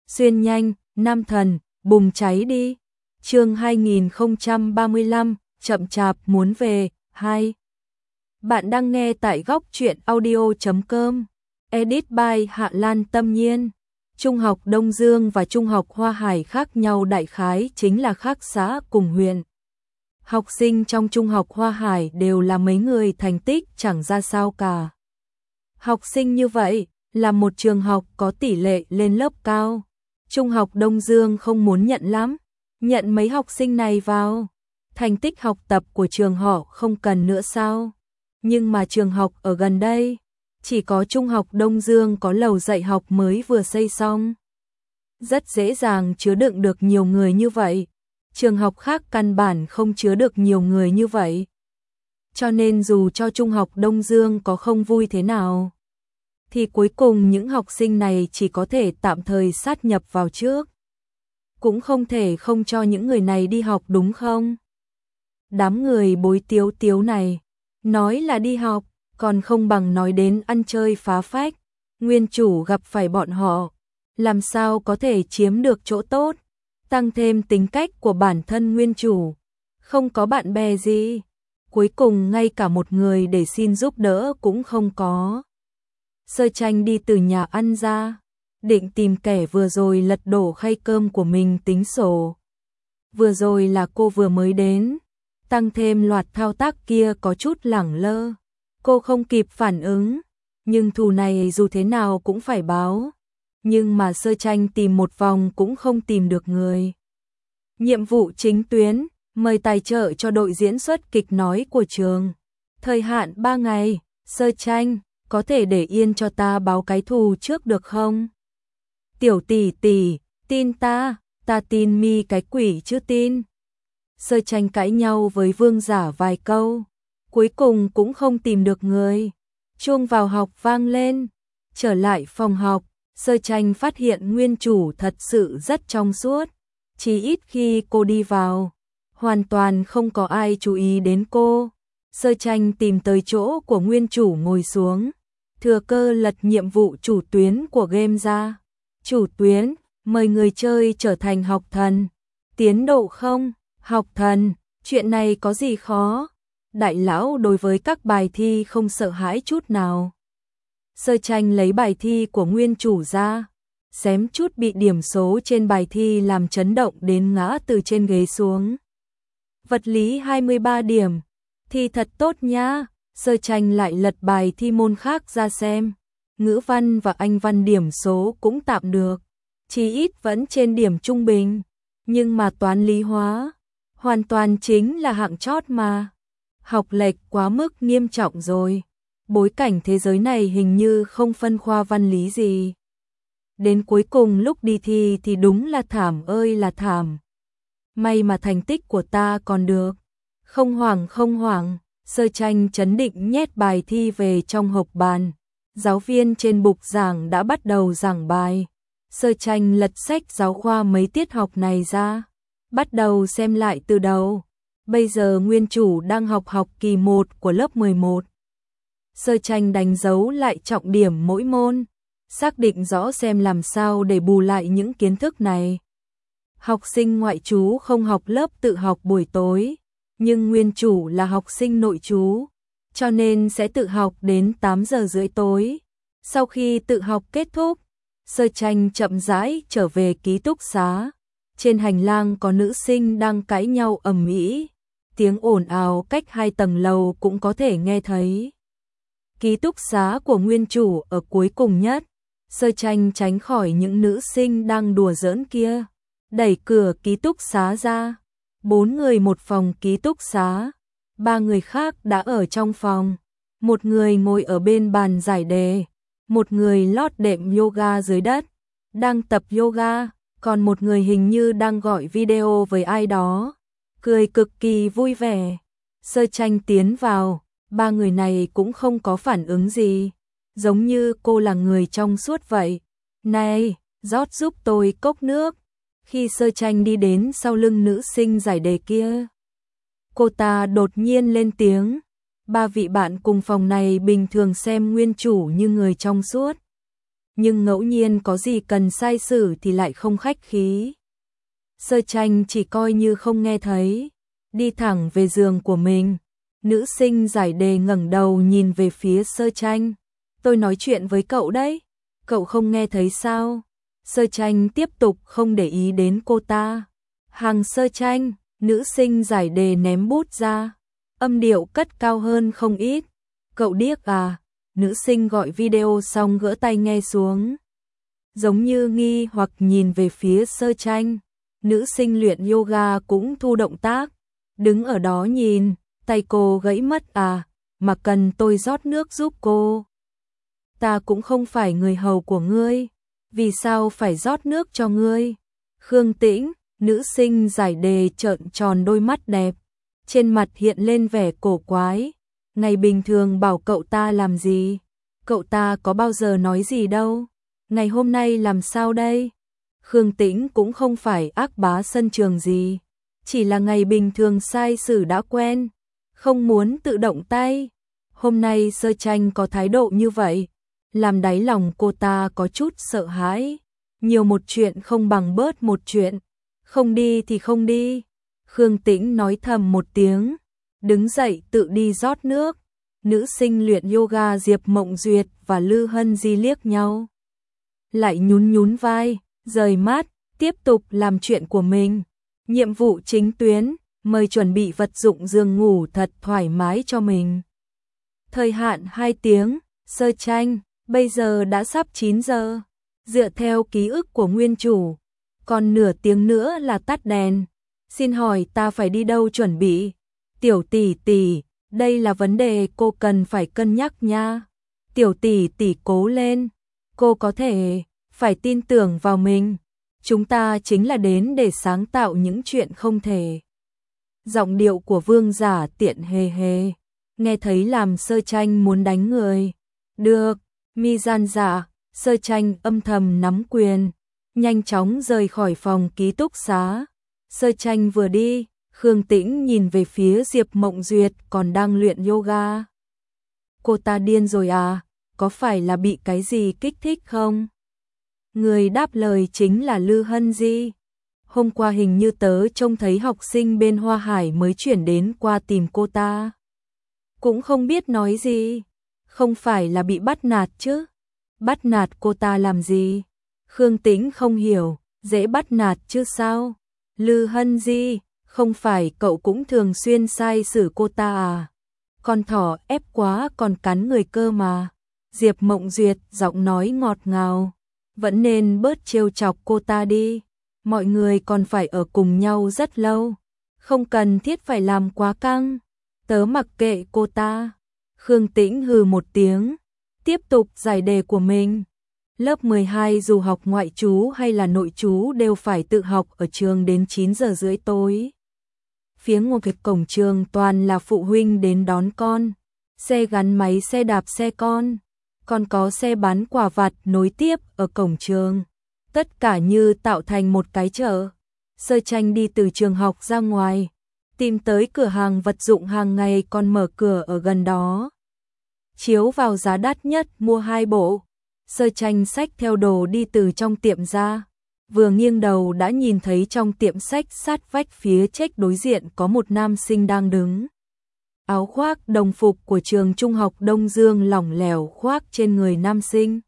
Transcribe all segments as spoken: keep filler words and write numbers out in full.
xuyên nhanh, nam thần, bùng cháy đi. Chương hai nghìn không trăm ba mươi lăm, chậm chạp muốn về, hai. Bạn đang nghe tại góc truyện audio chấm com. Edit by Hạ Lan Tâm Nhiên. Trung học Đông Dương và Trung học Hoa Hải khác nhau đại khái chính là khác xã cùng huyện. Học sinh trong Trung học Hoa Hải đều là mấy người thành tích chẳng ra sao cả. Học sinh như vậy là một trường học có tỷ lệ lên lớp cao. Trung học Đông Dương không muốn nhận lắm, nhận mấy học sinh này vào. Thành tích học tập của trường họ không cần nữa sao? Nhưng mà trường học ở gần đây, chỉ có Trung học Đông Dương có lầu dạy học mới vừa xây xong. Rất dễ dàng chứa đựng được nhiều người như vậy. Trường học khác căn bản không chứa được nhiều người như vậy. Cho nên dù cho Trung học Đông Dương có không vui thế nào, thì cuối cùng những học sinh này chỉ có thể tạm thời sát nhập vào trước. Cũng không thể không cho những người này đi học đúng không? Đám người bối tiếu tiếu này, nói là đi học, còn không bằng nói đến ăn chơi phá phách. Nguyên chủ gặp phải bọn họ, làm sao có thể chiếm được chỗ tốt, tăng thêm tính cách của bản thân nguyên chủ. Không có bạn bè gì, cuối cùng ngay cả một người để xin giúp đỡ cũng không có. Sơ Tranh đi từ nhà ăn ra, định tìm kẻ vừa rồi lật đổ khay cơm của mình tính sổ. Vừa rồi là cô vừa mới đến, tăng thêm loạt thao tác kia có chút lẳng lơ. Cô không kịp phản ứng, nhưng thù này dù thế nào cũng phải báo. Nhưng mà Sơ Tranh tìm một vòng cũng không tìm được người. Nhiệm vụ chính tuyến, mời tài trợ cho đội diễn xuất kịch nói của trường. Thời hạn ba ngày, Sơ Tranh, có thể để yên cho ta báo cái thù trước được không? Tiểu tỷ tỷ, tin ta, ta tin mi cái quỷ chứ tin. Sơ Tranh cãi nhau với Vương Giả vài câu, cuối cùng cũng không tìm được người. Chuông vào học vang lên, trở lại phòng học, Sơ Tranh phát hiện nguyên chủ thật sự rất trong suốt. Chỉ ít khi cô đi vào, hoàn toàn không có ai chú ý đến cô. Sơ Tranh tìm tới chỗ của nguyên chủ ngồi xuống, thừa cơ lật nhiệm vụ chủ tuyến của game ra. Chủ tuyến, mời người chơi trở thành học thần. Tiến độ không, học thần, chuyện này có gì khó? Đại lão đối với các bài thi không sợ hãi chút nào. Sơ Tranh lấy bài thi của nguyên chủ ra, xém chút bị điểm số trên bài thi làm chấn động đến ngã từ trên ghế xuống. Vật lý hai mươi ba điểm, thi thật tốt nhá. Sơ Tranh lại lật bài thi môn khác ra xem. Ngữ văn và Anh văn điểm số cũng tạm được, chỉ ít vẫn trên điểm trung bình. Nhưng mà toán lý hóa, hoàn toàn chính là hạng chót mà. Học lệch quá mức nghiêm trọng rồi. Bối cảnh thế giới này hình như không phân khoa văn lý gì. Đến cuối cùng lúc đi thi thì đúng là thảm ơi là thảm. May mà thành tích của ta còn được. Không hoảng không hoảng, Sơ Tranh trấn định nhét bài thi về trong hộp bàn. Giáo viên trên bục giảng đã bắt đầu giảng bài. Sơ Tranh lật sách giáo khoa mấy tiết học này ra, bắt đầu xem lại từ đầu. Bây giờ nguyên chủ đang học học kỳ một của lớp mười một. Sơ Tranh đánh dấu lại trọng điểm mỗi môn, xác định rõ xem làm sao để bù lại những kiến thức này. Học sinh ngoại trú không học lớp tự học buổi tối, nhưng nguyên chủ là học sinh nội trú, cho nên sẽ tự học đến tám giờ rưỡi tối. Sau khi tự học kết thúc, Sơ Tranh chậm rãi trở về ký túc xá. Trên hành lang có nữ sinh đang cãi nhau ầm ĩ, tiếng ồn ào cách hai tầng lầu cũng có thể nghe thấy. Ký túc xá của nguyên chủ ở cuối cùng nhất. Sơ Tranh tránh khỏi những nữ sinh đang đùa giỡn kia, đẩy cửa ký túc xá ra. Bốn người một phòng ký túc xá, ba người khác đã ở trong phòng. Một người ngồi ở bên bàn giải đề, một người lót đệm yoga dưới đất, đang tập yoga, còn một người hình như đang gọi video với ai đó, cười cực kỳ vui vẻ. Sơ Tranh tiến vào, ba người này cũng không có phản ứng gì, giống như cô là người trong suốt vậy. Này, rót giúp tôi cốc nước. Khi Sơ Tranh đi đến sau lưng nữ sinh giải đề kia, cô ta đột nhiên lên tiếng. Ba vị bạn cùng phòng này bình thường xem nguyên chủ như người trong suốt, nhưng ngẫu nhiên có gì cần sai sử thì lại không khách khí. Sơ Tranh chỉ coi như không nghe thấy, đi thẳng về giường của mình. Nữ sinh giải đề ngẩng đầu nhìn về phía Sơ Tranh. Tôi nói chuyện với cậu đấy, cậu không nghe thấy sao? Sơ Tranh tiếp tục không để ý đến cô ta. Hàng Sơ Tranh, nữ sinh giải đề ném bút ra, âm điệu cất cao hơn không ít. Cậu điếc à? Nữ sinh gọi video xong gỡ tai nghe xuống, giống như nghi hoặc nhìn về phía Sơ Tranh. Nữ sinh luyện yoga cũng thu động tác, đứng ở đó nhìn. Tay cô gãy mất à? Mà cần tôi rót nước giúp cô? Ta cũng không phải người hầu của ngươi, vì sao phải rót nước cho ngươi? Khương Tĩnh, nữ sinh giải đề trợn tròn đôi mắt đẹp, trên mặt hiện lên vẻ cổ quái. Ngày bình thường bảo cậu ta làm gì? Cậu ta có bao giờ nói gì đâu. Ngày hôm nay làm sao đây? Khương Tĩnh cũng không phải ác bá sân trường gì, chỉ là ngày bình thường sai sử đã quen, không muốn tự động tay. Hôm nay Sơ Tranh có thái độ như vậy, làm đáy lòng cô ta có chút sợ hãi. Nhiều một chuyện không bằng bớt một chuyện, không đi thì không đi. Khương Tĩnh nói thầm một tiếng, đứng dậy tự đi rót nước. Nữ sinh luyện yoga Diệp Mộng Duyệt và Lư Hân Di liếc nhau, lại nhún nhún vai, rời mắt, tiếp tục làm chuyện của mình. Nhiệm vụ chính tuyến, mời chuẩn bị vật dụng giường ngủ thật thoải mái cho mình. Thời hạn hai tiếng. Sơ Tranh, bây giờ đã sắp chín giờ. Dựa theo ký ức của nguyên chủ, còn nửa tiếng nữa là tắt đèn. Xin hỏi ta phải đi đâu chuẩn bị? Tiểu tỷ tỷ, đây là vấn đề cô cần phải cân nhắc nha. Tiểu tỷ tỷ cố lên, cô có thể, phải tin tưởng vào mình. Chúng ta chính là đến để sáng tạo những chuyện không thể. Giọng điệu của Vương Giả Tiện hề hề, nghe thấy làm Sơ Tranh muốn đánh người. Được, mi gian dạ. Sơ Tranh âm thầm nắm quyền, nhanh chóng rời khỏi phòng ký túc xá. Sơ Tranh vừa đi, Khương Tĩnh nhìn về phía Diệp Mộng Duyệt còn đang luyện yoga. Cô ta điên rồi à? Có phải là bị cái gì kích thích không? Người đáp lời chính là Lư Hân Di. Hôm qua hình như tớ trông thấy học sinh bên Hoa Hải mới chuyển đến qua tìm cô ta. Cũng không biết nói gì. Không phải là bị bắt nạt chứ? Bắt nạt cô ta làm gì? Khương Tĩnh không hiểu, dễ bắt nạt chứ sao? Lư Hân Di, không phải cậu cũng thường xuyên sai xử cô ta à? Con thỏ ép quá còn cắn người cơ mà. Diệp Mộng Duyệt giọng nói ngọt ngào, vẫn nên bớt trêu chọc cô ta đi. Mọi người còn phải ở cùng nhau rất lâu, không cần thiết phải làm quá căng. Tớ mặc kệ cô ta. Khương Tĩnh hừ một tiếng, tiếp tục giải đề của mình. Lớp mười hai dù học ngoại trú hay là nội trú đều phải tự học ở trường đến chín giờ rưỡi tối. Phía ngoài cổng trường toàn là phụ huynh đến đón con, xe gắn máy, xe đạp, xe con, còn có xe bán quả vặt nối tiếp ở cổng trường. Tất cả như tạo thành một cái chợ. Sơ Tranh đi từ trường học ra ngoài, tìm tới cửa hàng vật dụng hàng ngày còn mở cửa ở gần đó. Chiếu vào giá đắt nhất mua hai bộ. Sơ Tranh xách theo đồ đi từ trong tiệm ra, vừa nghiêng đầu đã nhìn thấy trong tiệm sách sát vách phía check đối diện có một nam sinh đang đứng. Áo khoác đồng phục của trường trung học Đông Dương lỏng lẻo khoác trên người nam sinh.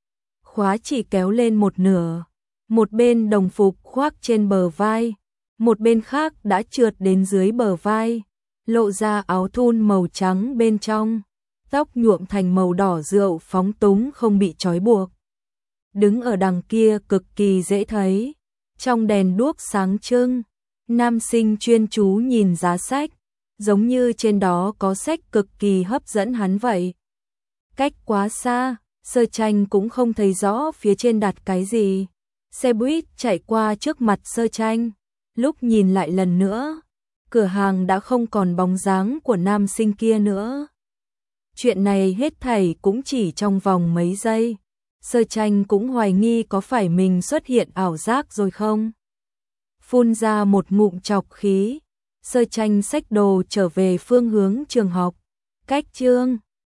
Khóa chỉ kéo lên một nửa, một bên đồng phục khoác trên bờ vai, một bên khác đã trượt đến dưới bờ vai, lộ ra áo thun màu trắng bên trong. Tóc nhuộm thành màu đỏ rượu phóng túng không bị trói buộc. Đứng ở đằng kia cực kỳ dễ thấy. Trong đèn đuốc sáng trưng, nam sinh chuyên chú nhìn giá sách, giống như trên đó có sách cực kỳ hấp dẫn hắn vậy. Cách quá xa, Sơ Tranh cũng không thấy rõ phía trên đặt cái gì. Xe buýt chạy qua trước mặt Sơ Tranh, lúc nhìn lại lần nữa, cửa hàng đã không còn bóng dáng của nam sinh kia nữa. Chuyện này hết thảy cũng chỉ trong vòng mấy giây. Sơ Tranh cũng hoài nghi có phải mình xuất hiện ảo giác rồi không. Phun ra một ngụm trọc khí, Sơ Tranh xách đồ trở về phương hướng trường học. Cách chương